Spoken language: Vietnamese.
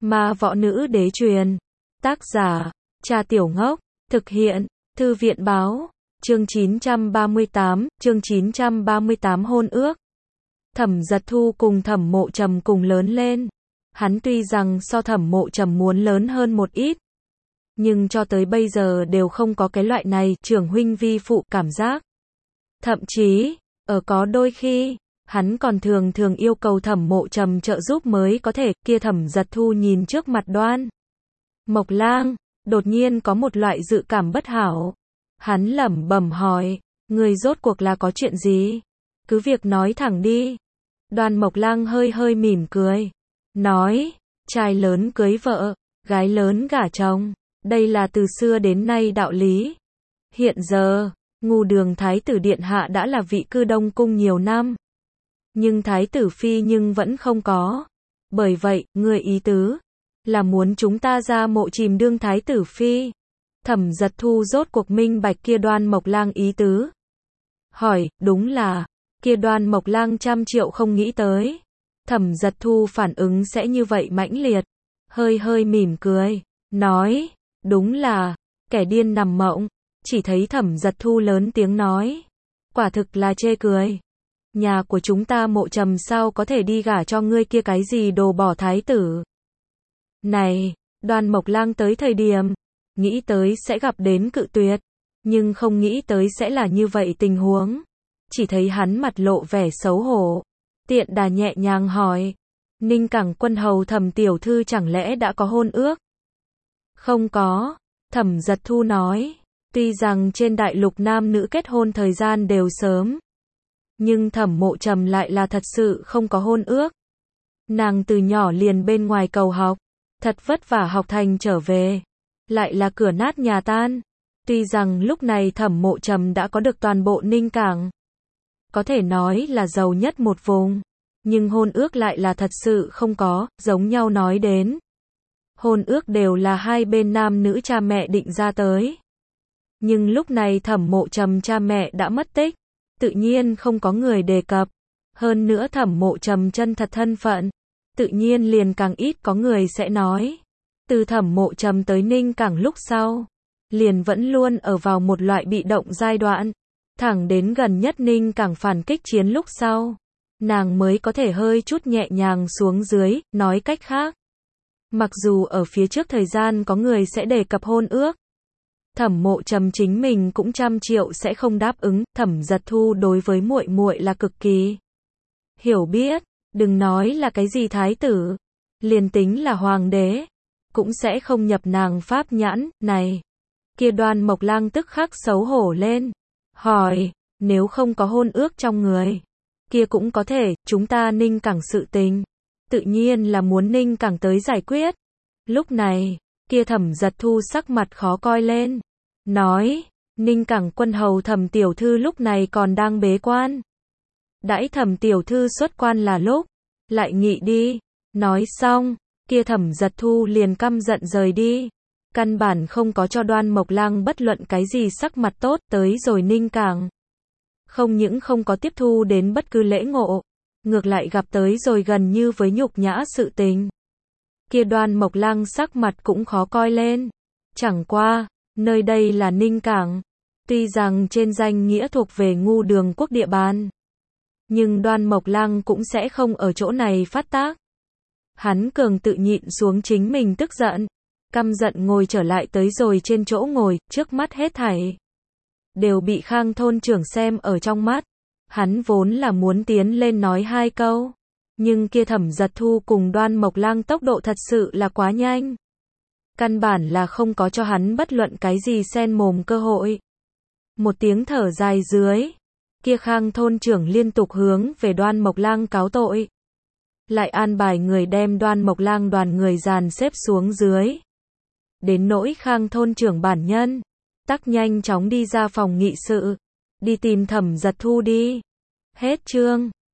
Ma võ nữ đế truyền. Tác giả, Cha Tiểu Ngốc. Thực hiện, Thư viện Báo. Chương 938 hôn ước. Thẩm Giật Thu cùng Thẩm Mộ Trầm cùng lớn lên. Hắn tuy rằng so Thẩm Mộ Trầm muốn lớn hơn một ít, nhưng cho tới bây giờ đều không có cái loại này trưởng huynh vi phụ cảm giác. Thậm chí, có đôi khi, hắn còn thường yêu cầu Thẩm Mộ Trầm trợ giúp mới có thể. Kia Thẩm Giật Thu nhìn trước mặt Đoan Mộc Lang, đột nhiên có một loại dự cảm bất hảo. Hắn lẩm bẩm hỏi, người rốt cuộc là có chuyện gì? Cứ việc nói thẳng đi. Đoan Mộc Lang hơi mỉm cười, nói, trai lớn cưới vợ, gái lớn gả chồng, đây là từ xưa đến nay đạo lý. Hiện giờ, Ngu Đường Thái tử điện hạ đã là vị cư Đông cung nhiều năm, nhưng Thái tử phi nhưng vẫn không có. Bởi vậy, người ý tứ là muốn chúng ta ra mộ chìm đương Thái tử phi. Thẩm Giật Thu rốt cuộc minh bạch kia Đoan Mộc Lang ý tứ. Hỏi, đúng là, kia Đoan Mộc Lang trăm triệu không nghĩ tới Thẩm Giật Thu phản ứng sẽ như vậy mãnh liệt. Hơi mỉm cười, nói, đúng là, kẻ điên nằm mộng. Chỉ thấy Thẩm Giật Thu lớn tiếng nói, quả thực là chê cười. Nhà của chúng ta Mộ Trầm sao có thể đi gả cho ngươi kia cái gì đồ bỏ thái tử. Này, Đoan Mộc Lang tới thời điểm, nghĩ tới sẽ gặp đến cự tuyệt, nhưng không nghĩ tới sẽ là như vậy tình huống. Chỉ thấy hắn mặt lộ vẻ xấu hổ, tiện đà nhẹ nhàng hỏi, Ninh Cảng Quân hầu Thẩm tiểu thư chẳng lẽ đã có hôn ước? Không có, Thẩm Giật Thu nói, tuy rằng trên đại lục nam nữ kết hôn thời gian đều sớm, nhưng Thẩm Mộ Trầm lại là thật sự không có hôn ước. Nàng từ nhỏ liền bên ngoài cầu học, thật vất vả học thành trở về, lại là cửa nát nhà tan. Tuy rằng lúc này Thẩm Mộ Trầm đã có được toàn bộ Ninh Cảng, có thể nói là giàu nhất một vùng, nhưng hôn ước lại là thật sự không có. Giống nhau nói đến, hôn ước đều là hai bên nam nữ cha mẹ định ra tới. Nhưng lúc này Thẩm Mộ Trầm cha mẹ đã mất tích, tự nhiên không có người đề cập. Hơn nữa Thẩm Mộ Trầm chân thật thân phận, tự nhiên liền càng ít có người sẽ nói. Từ Thẩm Mộ Trầm tới Ninh Cảng lúc sau, liền vẫn luôn ở vào một loại bị động giai đoạn, thẳng đến gần nhất Ninh Cảng phản kích chiến lúc sau, nàng mới có thể hơi chút nhẹ nhàng xuống dưới. Nói cách khác, mặc dù ở phía trước thời gian có người sẽ đề cập hôn ước, Thẩm Mộ Trầm chính mình cũng trăm triệu sẽ không đáp ứng. Thẩm Giật Thu đối với muội muội là cực kỳ hiểu biết, đừng nói là cái gì thái tử, liền tính là hoàng đế, cũng sẽ không nhập nàng pháp nhãn. Này, kia Đoan Mộc Lang tức khắc xấu hổ lên, hỏi, nếu không có hôn ước trong người, kia cũng có thể, chúng ta Ninh Cảng sự tình, tự nhiên là muốn Ninh Cảng tới giải quyết. Lúc này, kia Thẩm Giật Thu sắc mặt khó coi lên, nói, Ninh Cảng Quân hầu Thẩm tiểu thư lúc này còn đang bế quan. Đãi Thẩm tiểu thư xuất quan là lúc, lại nghị đi. Nói xong, kia Thẩm Giật Thu liền căm giận rời đi. Căn bản không có cho Đoan Mộc Lang bất luận cái gì sắc mặt tốt. Tới rồi Ninh Cảng, không những không có tiếp thu đến bất cứ lễ ngộ, ngược lại gặp tới rồi gần như với nhục nhã sự tình. Kia Đoan Mộc Lang sắc mặt cũng khó coi lên. Chẳng qua, nơi đây là Ninh Cảng, tuy rằng trên danh nghĩa thuộc về Ngu Đường quốc địa bàn, nhưng Đoan Mộc Lang cũng sẽ không ở chỗ này phát tác. Hắn cường tự nhịn xuống chính mình tức giận, căm giận ngồi trở lại tới rồi trên chỗ ngồi. Trước mắt hết thảy đều bị Khang thôn trưởng xem ở trong mắt. Hắn vốn là muốn tiến lên nói hai câu, nhưng kia Thẩm Giật Thu cùng Đoan Mộc Lang tốc độ thật sự là quá nhanh, căn bản là không có cho hắn bất luận cái gì xen mồm cơ hội. Một tiếng thở dài dưới, kia Khang thôn trưởng liên tục hướng về Đoan Mộc Lang cáo tội, lại an bài người đem Đoan Mộc Lang đoàn người dàn xếp xuống dưới. Đến nỗi Khang thôn trưởng bản nhân, tắc nhanh chóng đi ra phòng nghị sự, đi tìm Thẩm Giật Thu đi. Hết chương.